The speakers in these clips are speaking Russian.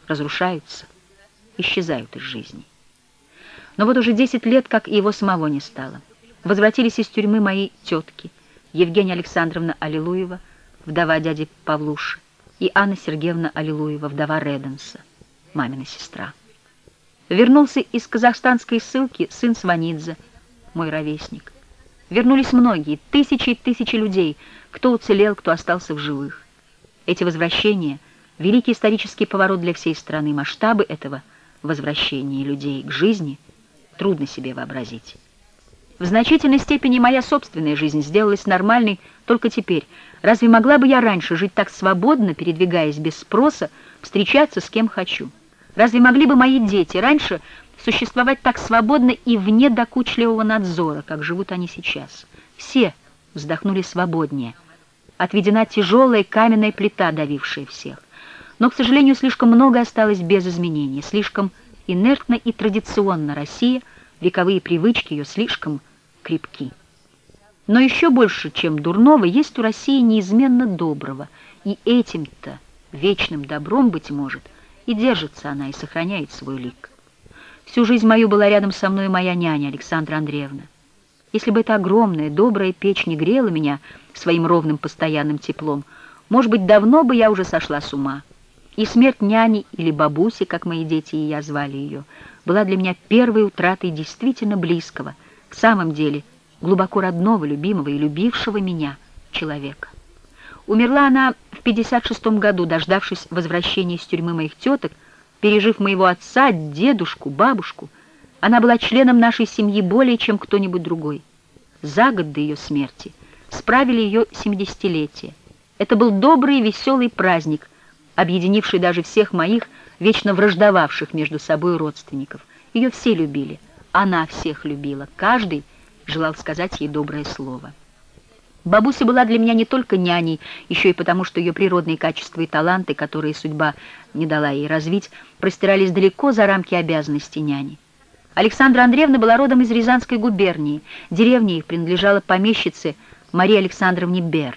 разрушаются, исчезают из жизни. Но вот уже 10 лет, как и его самого не стало. Возвратились из тюрьмы мои тетки, Евгения Александровна Аллилуева, вдова дяди Павлуши, и Анна Сергеевна Аллилуева, вдова Реденса, мамина сестра. Вернулся из казахстанской ссылки сын Сванидзе, мой ровесник. Вернулись многие, тысячи и тысячи людей, кто уцелел, кто остался в живых. Эти возвращения — великий исторический поворот для всей страны. Масштабы этого возвращения людей к жизни трудно себе вообразить. В значительной степени моя собственная жизнь сделалась нормальной только теперь. Разве могла бы я раньше жить так свободно, передвигаясь без спроса, встречаться с кем хочу? Разве могли бы мои дети раньше существовать так свободно и вне докучливого надзора, как живут они сейчас? Все вздохнули свободнее. Отведена тяжелая каменная плита, давившая всех. Но, к сожалению, слишком много осталось без изменений. Слишком инертна и традиционна Россия, вековые привычки ее слишком крепки. Но еще больше, чем дурного, есть у России неизменно доброго. И этим-то вечным добром, быть может, и держится она, и сохраняет свой лик. Всю жизнь мою была рядом со мной моя няня Александра Андреевна. Если бы эта огромная, добрая печь не грела меня своим ровным постоянным теплом, может быть, давно бы я уже сошла с ума. И смерть няни или бабуси, как мои дети и я звали ее, была для меня первой утратой действительно близкого, в самом деле глубоко родного, любимого и любившего меня человека. Умерла она в 56 году, дождавшись возвращения из тюрьмы моих теток, пережив моего отца, дедушку, бабушку. Она была членом нашей семьи более, чем кто-нибудь другой. За год до ее смерти справили ее 70-летие. Это был добрый и веселый праздник, объединивший даже всех моих, вечно враждовавших между собой родственников. Ее все любили, она всех любила, каждый желал сказать ей доброе слово. Бабуся была для меня не только няней, еще и потому, что ее природные качества и таланты, которые судьба не дала ей развить, простирались далеко за рамки обязанностей няни. Александра Андреевна была родом из Рязанской губернии. Деревня их принадлежала помещице Марии Александровне Бер.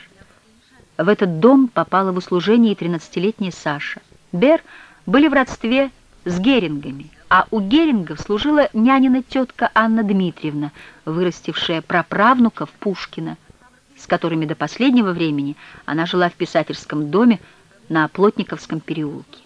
В этот дом попала в услужение и 13-летняя Саша. Бер были в родстве с Герингами, а у Герингов служила нянина тетка Анна Дмитриевна, вырастившая праправнуков Пушкина, с которыми до последнего времени она жила в писательском доме на Плотниковском переулке.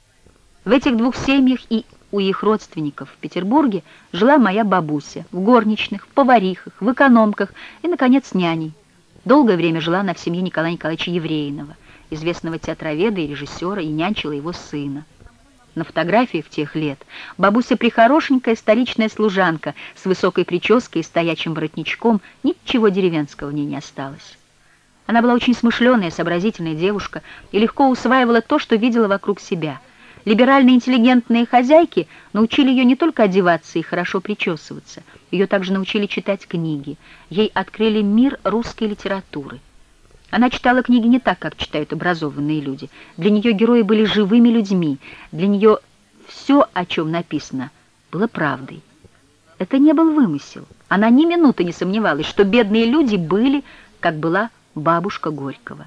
В этих двух семьях и у их родственников в Петербурге жила моя бабуся, в горничных, в поварихах, в экономках и, наконец, няней. Долгое время жила она в семье Николая Николаевича Евреинова, известного театроведа и режиссера, и нянчила его сына. На фотографиях тех лет бабуся прихорошенькая столичная служанка с высокой прической и стоячим воротничком, ничего деревенского в ней не осталось. Она была очень смышленая, сообразительная девушка и легко усваивала то, что видела вокруг себя. Либеральные интеллигентные хозяйки научили ее не только одеваться и хорошо причесываться, ее также научили читать книги, ей открыли мир русской литературы. Она читала книги не так, как читают образованные люди. Для нее герои были живыми людьми, для нее все, о чем написано, было правдой. Это не был вымысел. Она ни минуты не сомневалась, что бедные люди были, как была бабушка Горького.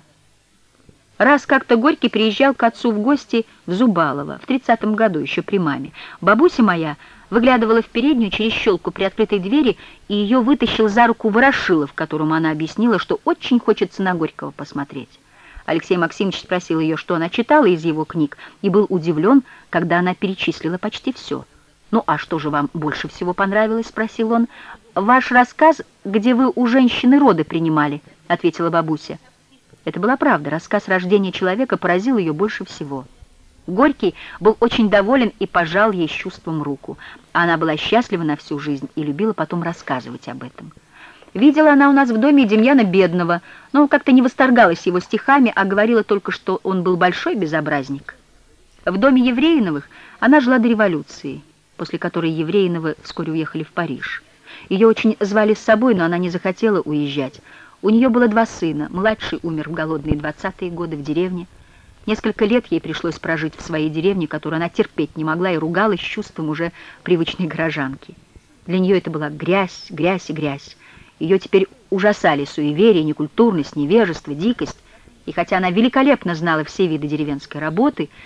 Раз как-то Горький приезжал к отцу в гости в Зубалово, в 30-м году, еще при маме. Бабуся моя выглядывала в переднюю через щелку при открытой двери, и ее вытащил за руку Ворошилов, которому она объяснила, что очень хочется на Горького посмотреть. Алексей Максимович спросил ее, что она читала из его книг, и был удивлен, когда она перечислила почти все. «Ну, а что же вам больше всего понравилось?» — спросил он. «Ваш рассказ, где вы у женщины роды принимали», — ответила бабуся. Это была правда, рассказ рождения человека поразил ее больше всего. Горький был очень доволен и пожал ей с чувством руку. Она была счастлива на всю жизнь и любила потом рассказывать об этом. Видела она у нас в доме Демьяна Бедного, но как-то не восторгалась его стихами, а говорила только, что он был большой безобразник. В доме Евреиновых она жила до революции, после которой Евреиновы вскоре уехали в Париж. Ее очень звали с собой, но она не захотела уезжать. У нее было 2 сына. Младший умер в голодные 20-е годы в деревне. Несколько лет ей пришлось прожить в своей деревне, которую она терпеть не могла и ругалась с чувством уже привычной горожанки. Для нее это была грязь, грязь и грязь. Ее теперь ужасали суеверие, некультурность, невежество, дикость. И хотя она великолепно знала все виды деревенской работы,